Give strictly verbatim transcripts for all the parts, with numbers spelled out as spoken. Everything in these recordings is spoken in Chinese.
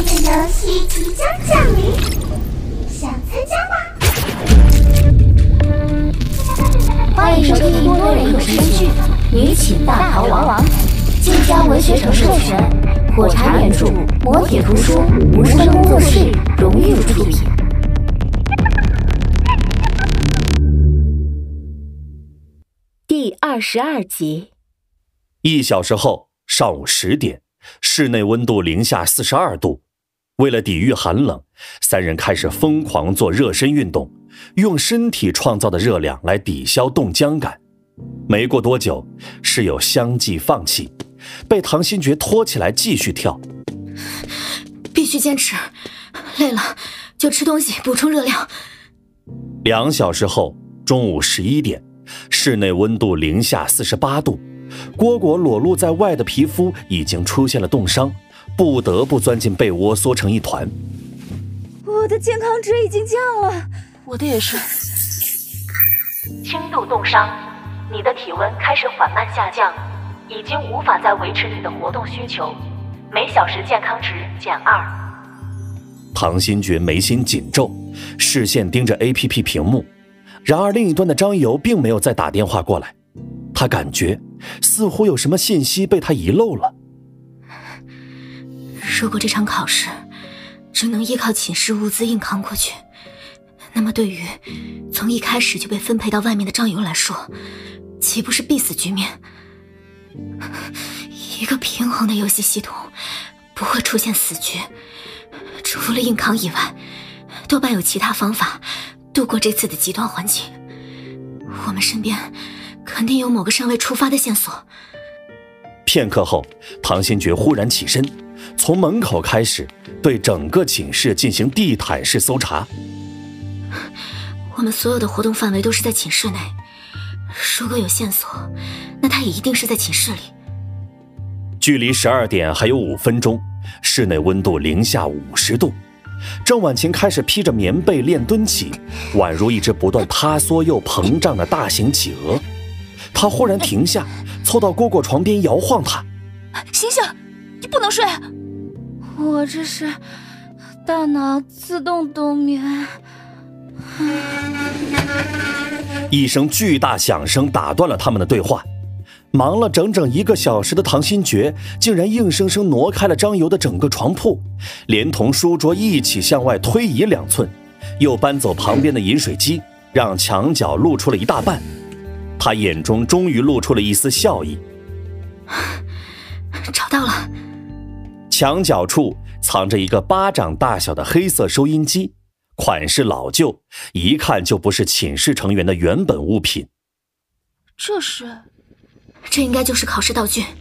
的游戏即将降临，想参加吗？欢迎收听多人有声剧《女寝大逃亡》，晋江文学城授权，火柴原著，磨铁图书，无声工作室荣誉出品。第二十二集。 一小时后，上午十点，室内温度零下四十二度。为了抵御寒冷，三人开始疯狂做热身运动，用身体创造的热量来抵消冻僵感。没过多久，室友相继放弃，被唐新觉拖起来继续跳。 必须坚持，累了就吃东西补充热量。 两小时后，中午十一点，室内温度零下四十八度，蝈蝈裸露在外的皮肤已经出现了冻伤，不得不钻进被窝缩成一团。 我的健康值已经降了， 我的也是。 轻度冻伤，你的体温开始缓慢下降，已经无法再维持你的活动需求，每小时健康值减二。 唐新觉眉心紧皱，视线盯着 A P P 屏幕。然而另一端的张游并没有再打电话过来，他感觉似乎有什么信息被他遗漏了。 如果这场考试只能依靠寝室物资硬扛过去，那么对于从一开始就被分配到外面的张游来说，岂不是必死局面？一个平衡的游戏系统不会出现死局，除了硬扛以外，多半有其他方法度过这次的极端环境。我们身边肯定有某个尚未出发的线索。 片刻后，唐新觉忽然起身，从门口开始对整个寝室进行地毯式搜查。 我们所有的活动范围都是在寝室内，如果有线索，那他也一定是在寝室里。 距离十二点还有五分钟，室内温度零下五十度。郑婉晴开始披着棉被练蹲起，宛如一只不断塌缩又膨胀的大型企鹅。她忽然停下，凑到蝈蝈床边摇晃她。 醒醒，你不能睡。我这是大脑自动冬眠。 一声巨大响声打断了他们的对话。忙了整整一个小时的唐新觉竟然硬生生挪开了张游的整个床铺，连同书桌一起向外推移两寸，又搬走旁边的饮水机，让墙角露出了一大半。他眼中终于露出了一丝笑意。 找到了。 墙角处藏着一个巴掌大小的黑色收音机，款式老旧，一看就不是寝室成员的原本物品。 这是这应该就是考试道具。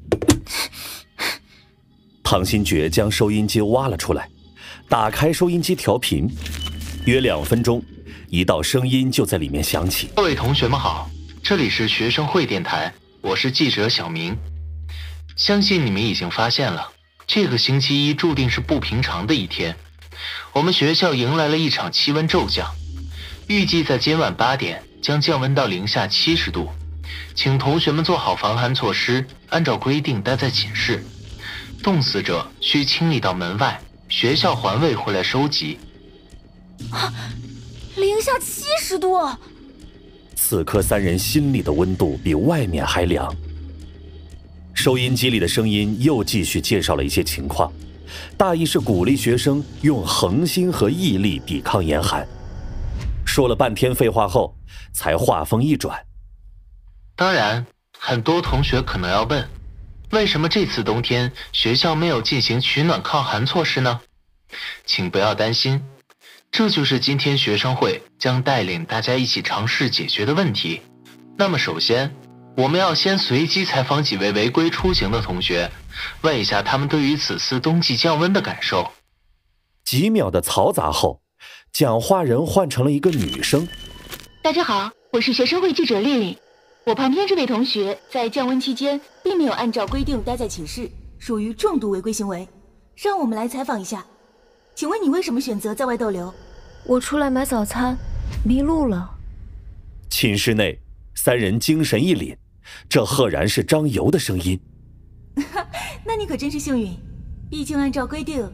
唐新觉将收音机挖了出来，打开收音机调频，约两分钟，一道声音就在里面响起。 各位同学们好，这里是学生会电台，我是记者小明。相信你们已经发现了，这个星期一注定是不平常的一天。我们学校迎来了一场气温骤降，预计在今晚八点将降温到零下七十度。请同学们做好防寒措施，按照规定待在寝室。冻死者需清理到门外，学校环卫会来收集。 啊，零下七十度！ 此刻三人心里的温度比外面还凉。收音机里的声音又继续介绍了一些情况，大意是鼓励学生用恒心和毅力抵抗严寒。说了半天废话后，才话锋一转。 当然，很多同学可能要问，为什么这次冬天学校没有进行取暖抗寒措施呢？请不要担心，这就是今天学生会将带领大家一起尝试解决的问题。那么首先，我们要先随机采访几位违规出行的同学，问一下他们对于此次冬季降温的感受。 几秒的嘈杂后，讲话人换成了一个女生。 大家好，我是学生会记者丽丽。我旁边这位同学在降温期间并没有按照规定待在寝室，属于重度违规行为，让我们来采访一下。请问你为什么选择在外逗留？ 我出来买早餐，迷路了。 寝室内，三人精神一凛，这赫然是张游的声音。 那你可真是幸运，毕竟按照规定，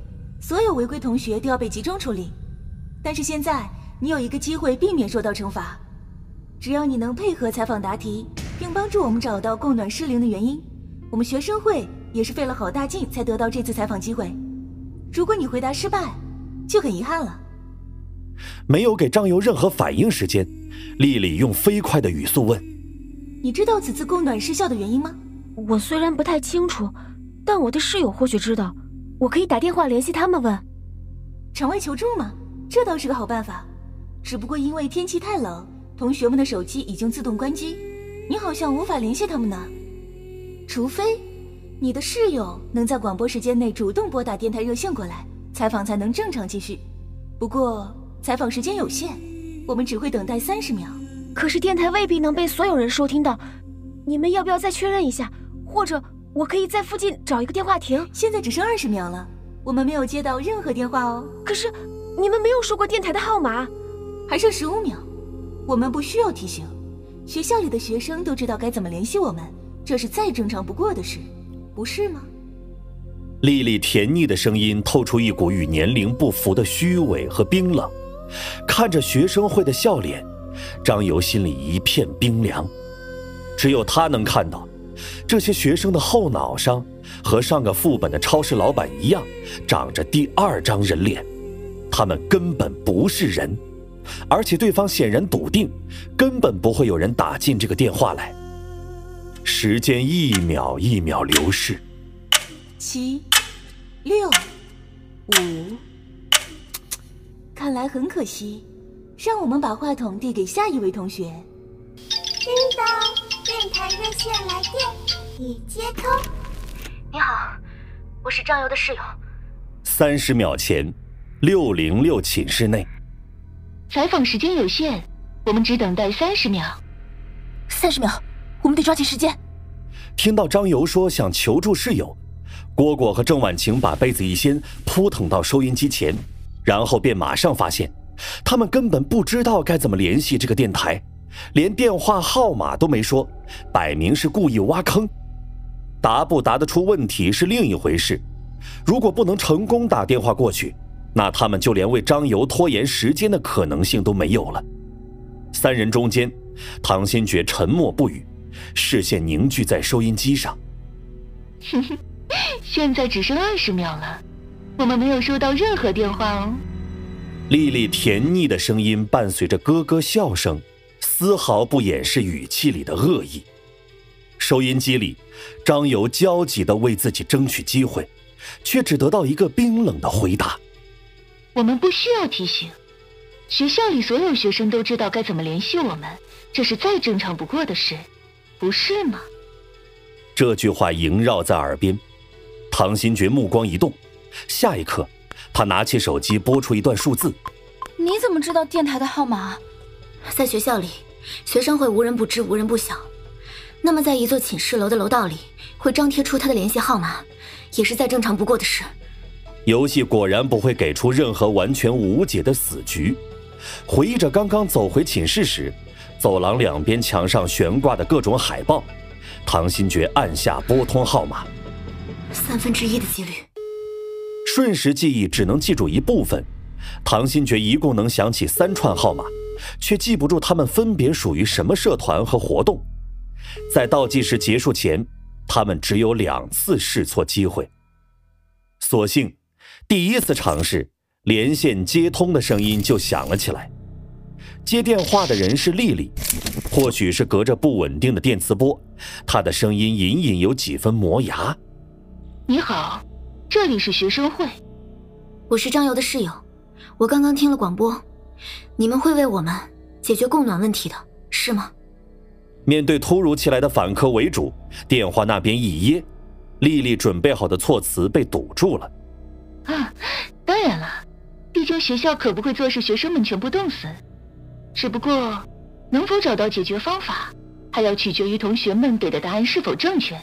所有违规同学都要被集中处理。但是现在你有一个机会避免受到惩罚，只要你能配合采访答题，并帮助我们找到供暖失灵的原因，我们学生会也是费了好大劲才得到这次采访机会。如果你回答失败，就很遗憾了。 没有给张游任何反应时间，丽丽用飞快的语速问： 你知道此次供暖失效的原因吗？ 我虽然不太清楚，但我的室友或许知道，我可以打电话联系他们问。 场外求助吗？这倒是个好办法，只不过因为天气太冷，同学们的手机已经自动关机，你好像无法联系他们呢。除非你的室友能在广播时间内主动拨打电台热线过来，采访才能正常继续。不过采访时间有限，我们只会等待三十秒。 可是电台未必能被所有人收听到，你们要不要再确认一下？或者我可以在附近找一个电话亭。 现在只剩二十秒了，我们没有接到任何电话哦。 可是你们没有说过电台的号码。 还剩十五秒，我们不需要提醒，学校里的学生都知道该怎么联系我们，这是再正常不过的事，不是吗？ 丽丽甜腻的声音透出一股与年龄不符的虚伪和冰冷。看着学生会的笑脸，张游心里一片冰凉。只有他能看到，这些学生的后脑上和上个副本的超市老板一样，长着第二张人脸。他们根本不是人，而且对方显然笃定，根本不会有人打进这个电话来。时间一秒一秒流逝， 七、六、五，看来很可惜，让我们把话筒递给下一位同学。 叮当，电台热线来电已接通。 你好，我是张游的室友。 三十秒前，六零六寝室内。 采访时间有限，我们只等待三十秒。 三十秒，我们得抓紧时间。 听到张游说想求助室友，蝈蝈和郑婉晴把被子一掀，扑腾到收音机前，然后便马上发现，他们根本不知道该怎么联系这个电台，连电话号码都没说，摆明是故意挖坑。答不答得出问题是另一回事，如果不能成功打电话过去，那他们就连为张游拖延时间的可能性都没有了。三人中间，唐新觉沉默不语，视线凝聚在收音机上。 哼哼，现在只剩二十秒了，我们没有收到任何电话哦。 丽丽甜腻的声音伴随着咯咯笑声，丝毫不掩饰语气里的恶意。收音机里，张游焦急地为自己争取机会，却只得到一个冰冷的回答： 我们不需要提醒，学校里所有学生都知道该怎么联系我们，这是再正常不过的事，不是吗？ 这句话萦绕在耳边，唐新觉目光一动，下一刻他拿起手机拨出一段数字。 你怎么知道电台的号码？ 在学校里，学生会无人不知无人不晓，那么在一座寝室楼的楼道里会张贴出他的联系号码，也是再正常不过的事。 游戏果然不会给出任何完全无解的死局。回忆着刚刚走回寝室时，走廊两边墙上悬挂的各种海报，唐新觉按下拨通号码。 三分之一的几率。 瞬时记忆只能记住一部分，唐新觉一共能想起三串号码，却记不住他们分别属于什么社团和活动。在倒计时结束前，他们只有两次试错机会。所幸第一次尝试，连线接通的声音就响了起来。接电话的人是丽丽，或许是隔着不稳定的电磁波，她的声音隐隐有几分磨牙。 你好，这里是学生会。 我是张游的室友，我刚刚听了广播，你们会为我们解决供暖问题的，是吗？ 面对突如其来的反客为主，电话那边一噎，丽丽准备好的措辞被堵住了。 啊，当然了，毕竟学校可不会坐视学生们全部冻死。只不过，能否找到解决方法，还要取决于同学们给的答案是否正确。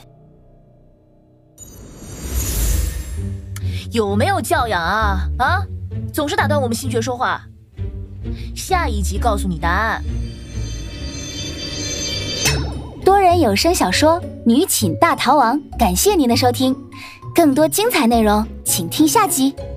有没有教养啊啊！总是打断我们新觉说话。下一集告诉你答案。 多人有声小说《女寝大逃亡》，感谢您的收听，更多精彩内容请听下集。